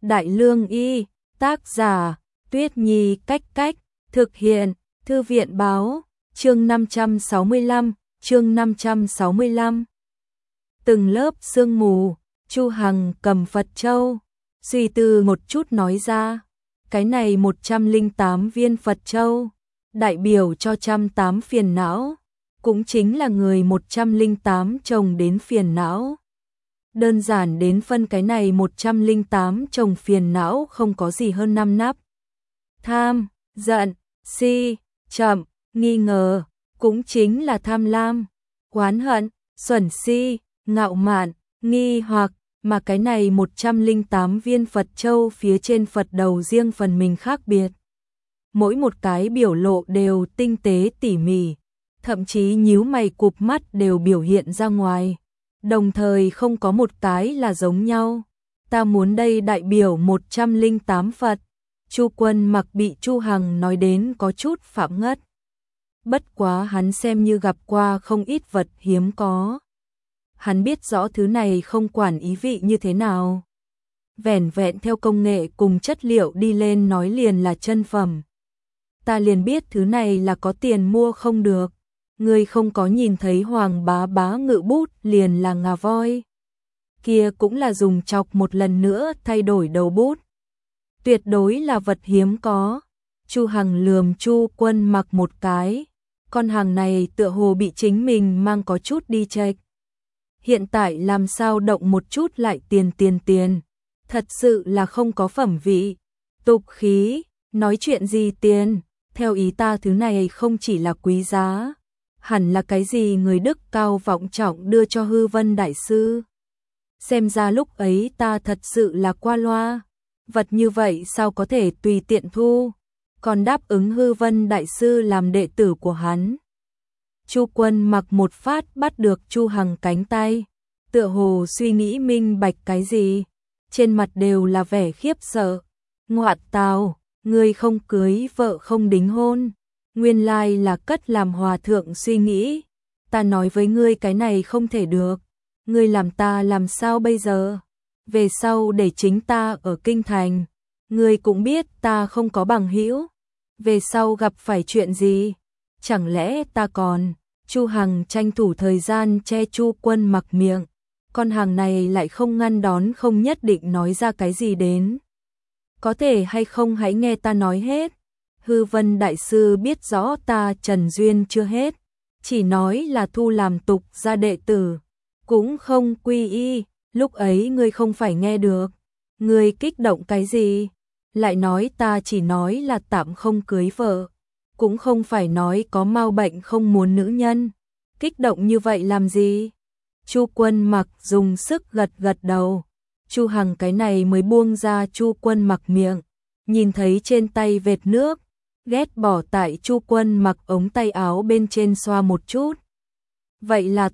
Đại Lương Y, tác giả, Tuyết Nhi Cách Cách, thực hiện, Thư viện Báo, chương 565. Từng lớp sương mù, Chu Hằng cầm Phật Châu, suy tư một chút nói ra, cái này 108 viên Phật Châu, đại biểu cho 108 phiền não, cũng chính là người 108 chồng đến phiền não. Đơn giản đến phân cái này 108 chồng phiền não không có gì hơn 5 nắp. Tham, giận, si, chậm, nghi ngờ, cũng chính là tham lam, oán hận, xuẩn si, ngạo mạn, nghi hoặc, mà cái này 108 viên Phật Châu phía trên Phật đầu riêng phần mình khác biệt. Mỗi một cái biểu lộ đều tinh tế tỉ mỉ, thậm chí nhíu mày cụp mắt đều biểu hiện ra ngoài, đồng thời không có một cái là giống nhau. Ta muốn đây đại biểu 108 Phật. Chu Quân Mặc bị Chu Hằng nói đến có chút phạm ngất. Bất quá hắn xem như gặp qua không ít vật hiếm có. Hắn biết rõ thứ này không quản ý vị như thế nào. Vẻn vẹn theo công nghệ cùng chất liệu đi lên nói liền là chân phẩm. Ta liền biết thứ này là có tiền mua không được. Ngươi không có nhìn thấy Hoàng Bá Bá ngự bút liền là ngà voi. Kia cũng là dùng chọc một lần nữa thay đổi đầu bút. Tuyệt đối là vật hiếm có. Chu Hằng lườm Chu Quân Mặc một cái. Con hàng này tựa hồ bị chính mình mang có chút đi chệch. Hiện tại làm sao động một chút lại tiền. Thật sự là không có phẩm vị. Tục khí, nói chuyện gì tiền. Theo ý ta thứ này không chỉ là quý giá. Hẳn là cái gì người đức cao vọng trọng đưa cho Hư Vân Đại Sư. Xem ra lúc ấy ta thật sự là qua loa. Vật như vậy sao có thể tùy tiện thu. Còn đáp ứng Hư Vân Đại Sư làm đệ tử của hắn. Chu Quân Mặc một phát bắt được Chu Hằng cánh tay, tựa hồ suy nghĩ minh bạch cái gì, trên mặt đều là vẻ khiếp sợ. Ngoạn tào, ngươi không cưới vợ không đính hôn, nguyên lai là cất làm hòa thượng suy nghĩ. Ta nói với ngươi cái này không thể được, ngươi làm ta làm sao bây giờ? Về sau để chính ta ở kinh thành, ngươi cũng biết ta không có bằng hữu, về sau gặp phải chuyện gì, chẳng lẽ ta còn. Chu Hằng tranh thủ thời gian che Chu Quân Mặc miệng, con hàng này lại không ngăn đón, không nhất định nói ra cái gì đến. Có thể hay không hãy nghe ta nói hết. Hư Vân Đại Sư biết rõ ta trần duyên chưa hết, chỉ nói là thu làm tục gia đệ tử, cũng không quy y. Lúc ấy ngươi không phải nghe được, ngươi kích động cái gì? Lại nói ta chỉ nói là tạm không cưới vợ, cũng không phải nói có mau bệnh không muốn nữ nhân. Kích động như vậy làm gì? Chu Quân Mặc dùng sức gật đầu. Chu Hằng cái này mới buông ra Chu Quân Mặc miệng, nhìn thấy trên tay vệt nước, ghét bỏ tại Chu Quân Mặc ống tay áo bên trên xoa một chút. Vậy là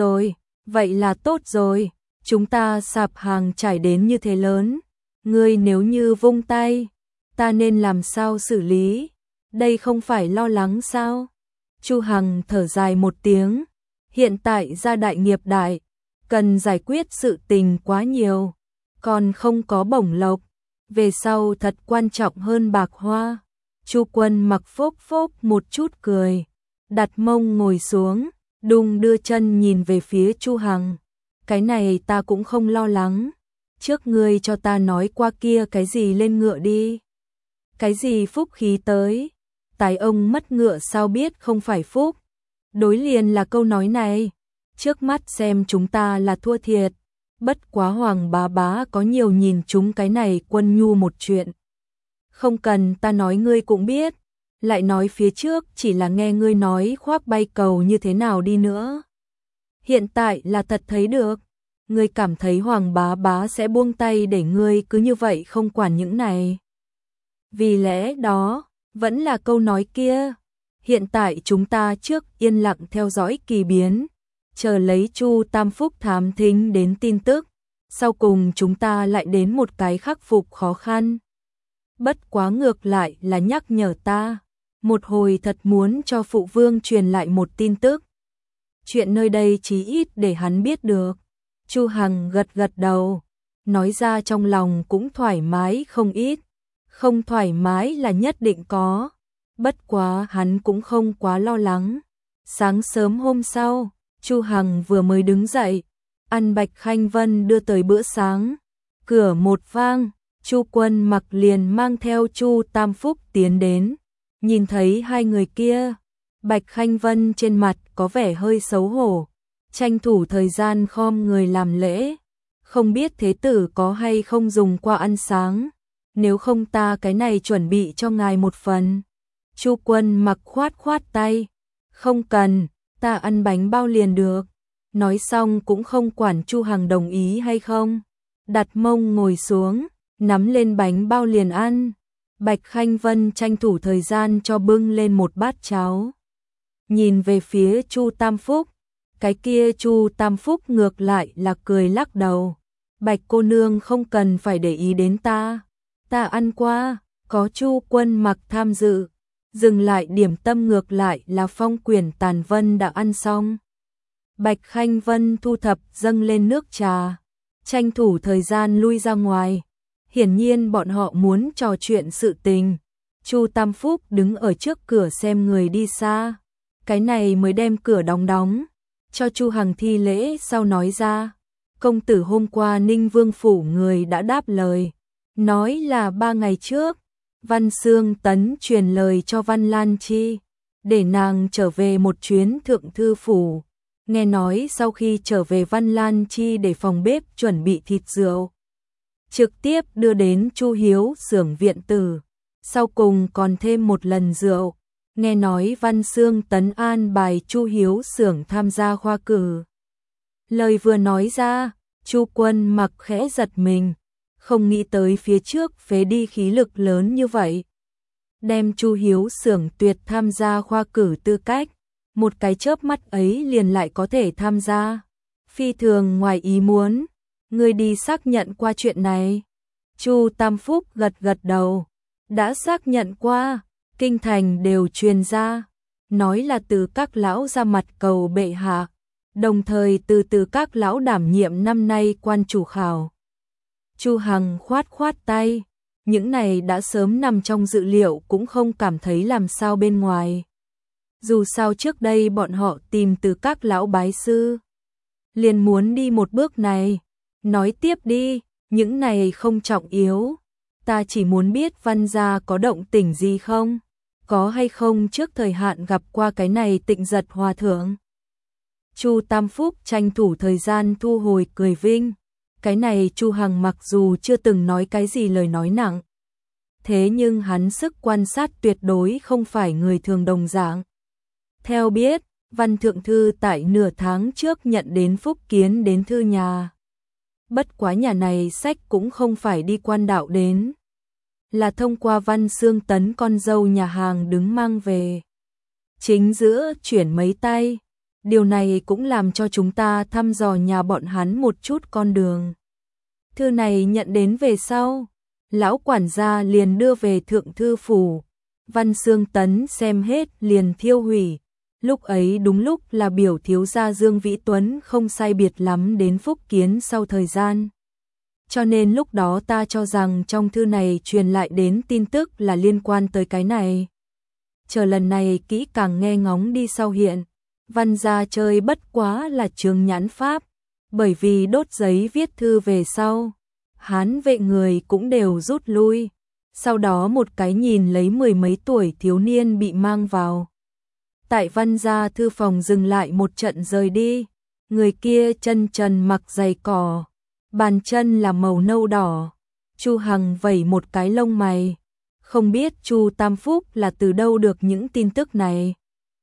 tốt rồi, chúng ta sạp hàng trải đến như thế lớn, ngươi nếu như vung tay, ta nên làm sao xử lý? Đây không phải lo lắng sao? Chu Hằng thở dài một tiếng, hiện tại gia đại nghiệp đại, cần giải quyết sự tình quá nhiều, còn không có bổng lộc, về sau thật quan trọng hơn bạc hoa. Chu Quân Mặc phốc một chút cười, đặt mông ngồi xuống, đùng đưa chân nhìn về phía Chu Hằng. Cái này ta cũng không lo lắng, trước ngươi cho ta nói qua kia cái gì lên ngựa đi. Cái gì phúc khí tới? Tài ông mất ngựa sao biết không phải phúc? Đối liền là câu nói này. Trước mắt xem chúng ta là thua thiệt. Bất quá Hoàng Bá Bá có nhiều nhìn chúng cái này Quân Nhu một chuyện. Không cần ta nói ngươi cũng biết. Lại nói phía trước chỉ là nghe ngươi nói khoác bay cầu như thế nào đi nữa. Hiện tại là thật thấy được. Ngươi cảm thấy Hoàng Bá Bá sẽ buông tay để ngươi cứ như vậy không quản những này. Vì lẽ đó, vẫn là câu nói kia. Hiện tại chúng ta trước yên lặng theo dõi kỳ biến, chờ lấy Chu Tam Phúc thám thính đến tin tức, sau cùng chúng ta lại đến một cái khắc phục khó khăn. Bất quá ngược lại là nhắc nhở ta, một hồi thật muốn cho phụ vương truyền lại một tin tức. Chuyện nơi đây chí ít để hắn biết được. Chu Hằng gật đầu, nói ra trong lòng cũng thoải mái không ít. Không thoải mái là nhất định có, bất quá hắn cũng không quá lo lắng. Sáng sớm hôm sau, Chu Hằng vừa mới đứng dậy, ăn Bạch Khanh Vân đưa tới bữa sáng. Cửa một vang, Chu Quân Mặc liền mang theo Chu Tam Phúc tiến đến. Nhìn thấy hai người kia, Bạch Khanh Vân trên mặt có vẻ hơi xấu hổ, tranh thủ thời gian khom người làm lễ. Không biết thế tử có hay không dùng qua ăn sáng, nếu không ta cái này chuẩn bị cho ngài một phần. Chu Quân Mặc khoát khoát tay, không cần, ta ăn bánh bao liền được. Nói xong cũng không quản Chu Hằng đồng ý hay không, đặt mông ngồi xuống, nắm lên bánh bao liền ăn. Bạch Khanh Vân tranh thủ thời gian cho bưng lên một bát cháo. Nhìn về phía Chu Tam Phúc, cái kia Chu Tam Phúc ngược lại là cười lắc đầu. Bạch cô nương không cần phải để ý đến ta ăn qua, có Chu Quân Mặc tham dự. Dừng lại điểm tâm ngược lại là Phong Quyển Tàn Vân đã ăn xong. Bạch Khanh Vân thu thập dâng lên nước trà, tranh thủ thời gian lui ra ngoài. Hiển nhiên bọn họ muốn trò chuyện sự tình. Chu Tam Phúc đứng ở trước cửa xem người đi xa, cái này mới đem cửa đóng, cho Chu Hằng thi lễ sau nói ra. Công tử hôm qua Ninh Vương phủ người đã đáp lời, nói là 3 ngày trước, Văn Xương Tấn truyền lời cho Văn Lan Chi, để nàng trở về một chuyến thượng thư phủ. Nghe nói sau khi trở về Văn Lan Chi để phòng bếp chuẩn bị thịt rượu, trực tiếp đưa đến Chu Hiếu xưởng viện tử, sau cùng còn thêm một lần rượu. Nghe nói Văn Xương Tấn an bài Chu Hiếu xưởng tham gia khoa cử. Lời vừa nói ra, Chu Quân Mặc khẽ giật mình, không nghĩ tới phía trước phế đi khí lực lớn như vậy, đem Chu Hiếu xưởng tuyệt tham gia khoa cử tư cách, một cái chớp mắt ấy liền lại có thể tham gia. Phi thường ngoài ý muốn, ngươi đi xác nhận qua chuyện này. Chu Tam Phúc gật gật đầu, đã xác nhận qua, kinh thành đều truyền ra, nói là từ các lão ra mặt cầu bệ hạ, đồng thời từ các lão đảm nhiệm năm nay quan chủ khảo. Chu Hằng khoát khoát tay, những này đã sớm nằm trong dự liệu, cũng không cảm thấy làm sao bên ngoài. Dù sao trước đây bọn họ tìm từ các lão bái sư, liền muốn đi một bước này. Nói tiếp đi, những này không trọng yếu, ta chỉ muốn biết Văn gia có động tĩnh gì không, có hay không trước thời hạn gặp qua cái này Tịnh Giật hòa thượng. Chu Tam Phúc tranh thủ thời gian thu hồi cười vinh. Cái này Chu Hằng mặc dù chưa từng nói cái gì lời nói nặng, thế nhưng hắn sức quan sát tuyệt đối không phải người thường đồng dạng. Theo biết, Văn Thượng Thư tại nửa tháng trước nhận đến phúc kiến đến thư nhà. Bất quá nhà này sách cũng không phải đi quan đạo đến, là thông qua Văn Xương Tấn con dâu nhà hàng đứng mang về. Chính giữa chuyển mấy tay, điều này cũng làm cho chúng ta thăm dò nhà bọn hắn một chút con đường. Thư này nhận đến về sau, lão quản gia liền đưa về thượng thư phủ. Văn Xương Tấn xem hết liền thiêu hủy. Lúc ấy đúng lúc là biểu thiếu gia Dương Vĩ Tuấn không sai biệt lắm đến phúc kiến sau thời gian. Cho nên lúc đó ta cho rằng trong thư này truyền lại đến tin tức là liên quan tới cái này. Chờ lần này kỹ càng nghe ngóng đi sau hiện, Văn gia chơi bất quá là trường nhãn pháp, bởi vì đốt giấy viết thư về sau, Hán vệ người cũng đều rút lui. Sau đó một cái nhìn lấy 10 mấy tuổi thiếu niên bị mang vào. Tại Văn gia thư phòng dừng lại một trận rời đi, người kia chân trần mặc giày cỏ, bàn chân là màu nâu đỏ. Chu Hằng vẩy một cái lông mày, không biết Chu Tam Phúc là từ đâu được những tin tức này.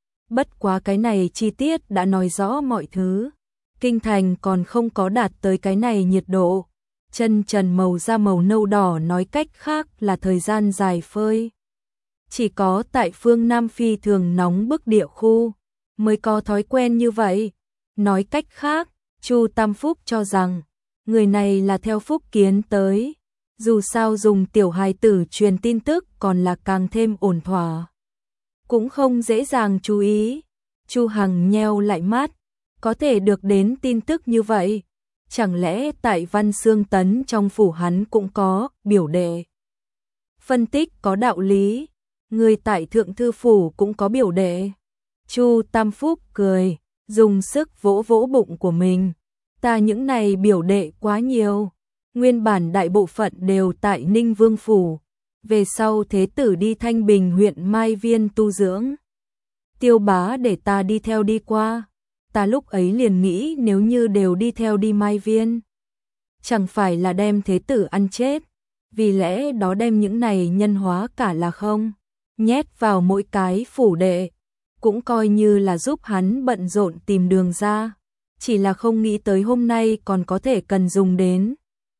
Bất quá cái này chi tiết đã nói rõ mọi thứ, kinh thành còn không có đạt tới cái này nhiệt độ. Chân trần màu da màu nâu đỏ nói cách khác là thời gian dài phơi. Chỉ có tại phương Nam phi thường nóng bức địa khu mới có thói quen như vậy. Nói cách khác, Chu Tam Phúc cho rằng người này là theo phúc kiến tới. Dù sao dùng tiểu hài tử truyền tin tức còn là càng thêm ổn thỏa, cũng không dễ dàng chú ý. Chu Hằng nheo lại mắt, có thể được đến tin tức như vậy, chẳng lẽ tại Văn Xương Tấn trong phủ hắn cũng có biểu đệ? Phân tích có đạo lý, người tại Thượng Thư Phủ cũng có biểu đệ. Chu Tam Phúc cười, dùng sức vỗ vỗ bụng của mình. Ta những này biểu đệ quá nhiều, nguyên bản đại bộ phận đều tại Ninh Vương Phủ. Về sau thế tử đi Thanh Bình huyện Mai Viên tu dưỡng. Tiêu bá để ta đi theo đi qua. Ta lúc ấy liền nghĩ nếu như đều đi theo đi Mai Viên, chẳng phải là đem thế tử ăn chết. Vì lẽ đó đem những này nhân hóa cả là không, nhét vào mỗi cái phủ đệ, cũng coi như là giúp hắn bận rộn tìm đường ra. Chỉ là không nghĩ tới hôm nay còn có thể cần dùng đến.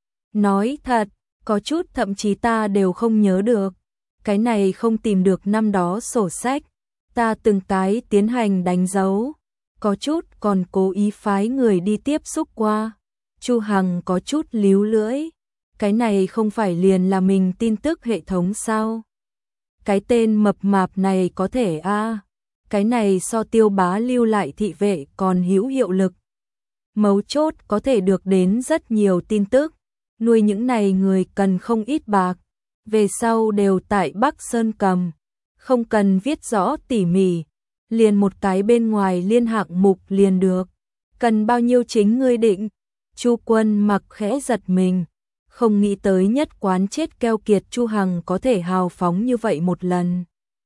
Nói thật, có chút thậm chí ta đều không nhớ được. Cái này không tìm được năm đó sổ sách, ta từng cái tiến hành đánh dấu. Có chút còn cố ý phái người đi tiếp xúc qua. Chu Hằng có chút líu lưỡi. Cái này không phải liền là mình tin tức hệ thống sao? Cái tên mập mạp này có thể cái này so Tiêu bá lưu lại thị vệ còn hữu hiệu lực. Mấu chốt có thể được đến rất nhiều tin tức. Nuôi những này người cần không ít bạc. Về sau đều tại Bắc Sơn cầm. Không cần viết rõ tỉ mỉ. Liền một cái bên ngoài liên hạng mục liền được. Cần bao nhiêu chính ngươi định? Chu Quân Mặc khẽ giật mình. Không nghĩ tới nhất quán chết keo kiệt Chu Hằng có thể hào phóng như vậy một lần.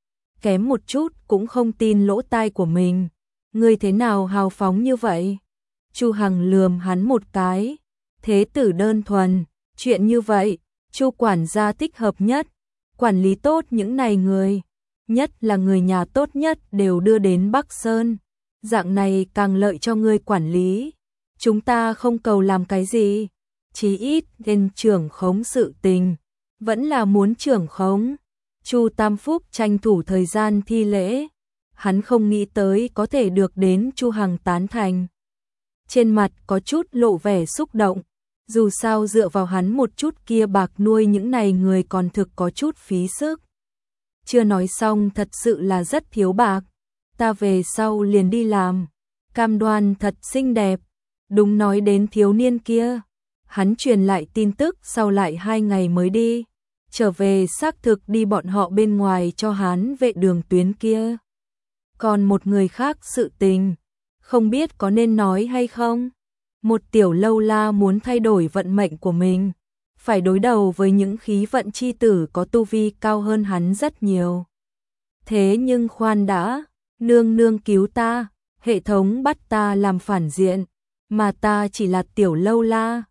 Kém một chút cũng không tin lỗ tai của mình. Ngươi thế nào hào phóng như vậy? Chu Hằng lườm hắn một cái. Thế tử đơn thuần, chuyện như vậy, Chu quản gia thích hợp nhất. Quản lý tốt những này người, nhất là người nhà tốt nhất đều đưa đến Bắc Sơn. Dạng này càng lợi cho ngươi quản lý. Chúng ta không cầu làm cái gì, chí ít nên trưởng khống sự tình, vẫn là muốn trưởng khống. Chu Tam Phúc tranh thủ thời gian thi lễ, hắn không nghĩ tới có thể được đến Chu Hằng tán thành. Trên mặt có chút lộ vẻ xúc động, dù sao dựa vào hắn một chút kia bạc nuôi những này người còn thực có chút phí sức. Chưa nói xong thật sự là rất thiếu bạc, ta về sau liền đi làm, cam đoan thật xinh đẹp. Đúng nói đến thiếu niên kia, hắn truyền lại tin tức sau lại 2 ngày mới đi, trở về xác thực đi bọn họ bên ngoài cho hắn vệ đường tuyến kia. Còn một người khác sự tình, không biết có nên nói hay không? Một tiểu lâu la muốn thay đổi vận mệnh của mình, phải đối đầu với những khí vận chi tử có tu vi cao hơn hắn rất nhiều. Thế nhưng khoan đã, nương nương cứu ta, hệ thống bắt ta làm phản diện, mà ta chỉ là tiểu lâu la,